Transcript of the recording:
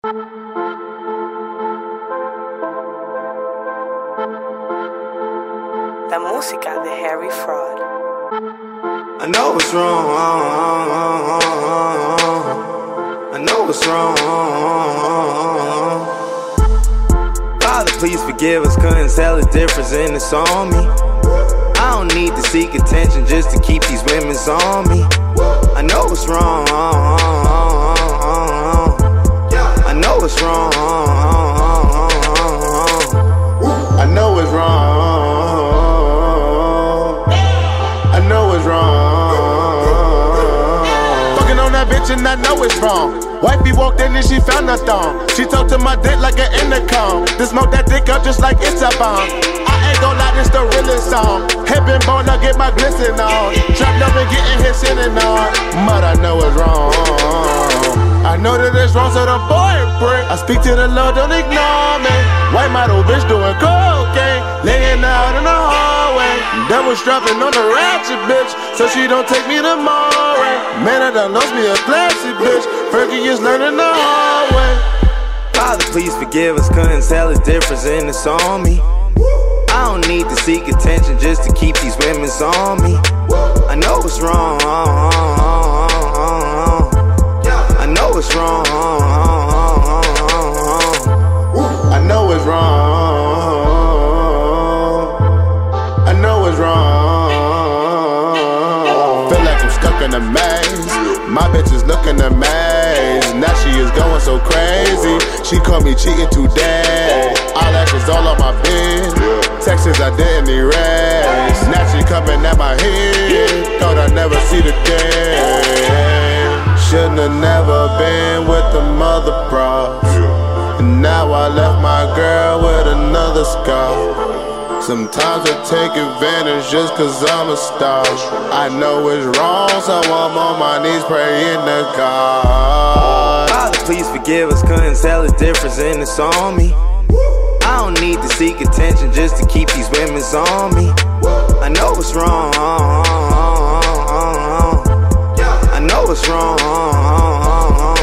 La música de Harry Fraud. I know it's wrong. I know it's wrong. Father, please forgive us, couldn't tell the difference and it's on me. I don't need to seek attention just to keep these women's on me. I know it's wrong. I know it's wrong. I know it's wrong. I know it's wrong. Fucking on that bitch and I know it's wrong. Wifey walked in and she found a thong. She talked to my dick like an intercom. Then smoke that dick up just like it's a bomb. I ain't gon' lie, this the realest song. Head been born, I get my glisten on. Trapped up and getting hit sinning on. But I know it's wrong. I know that it's wrong, so the boy prick. I speak to the Lord, don't ignore me. White model bitch doing cocaine, laying out in the hallway. Devil strapping on the ratchet bitch, so she don't take me to Moray. Man, I done lost me a classy bitch. Fergie is learning the hard way. Father, please forgive us, couldn't tell the difference and it's on me. I don't need to seek attention just to keep these women's on me. I know it's wrong. I know it's wrong. I know it's wrong. I know it's wrong. Feel like I'm stuck in a maze. My bitch is looking amazed. Now she is going so crazy. She caught me cheating today. Eyelashes all on my bed. Texts I didn't erase. Now she coming at my head. Thought I'd never see the day. Shouldn't have never been with the mother bros. And now I left my girl with another scar. Sometimes I take advantage just cause I'm a star. I know it's wrong, so I'm on my knees praying to God. Father, please forgive us, couldn't tell the difference and it's on me. I don't need to seek attention just to keep these women's on me. I know it's wrong. I know it's wrong.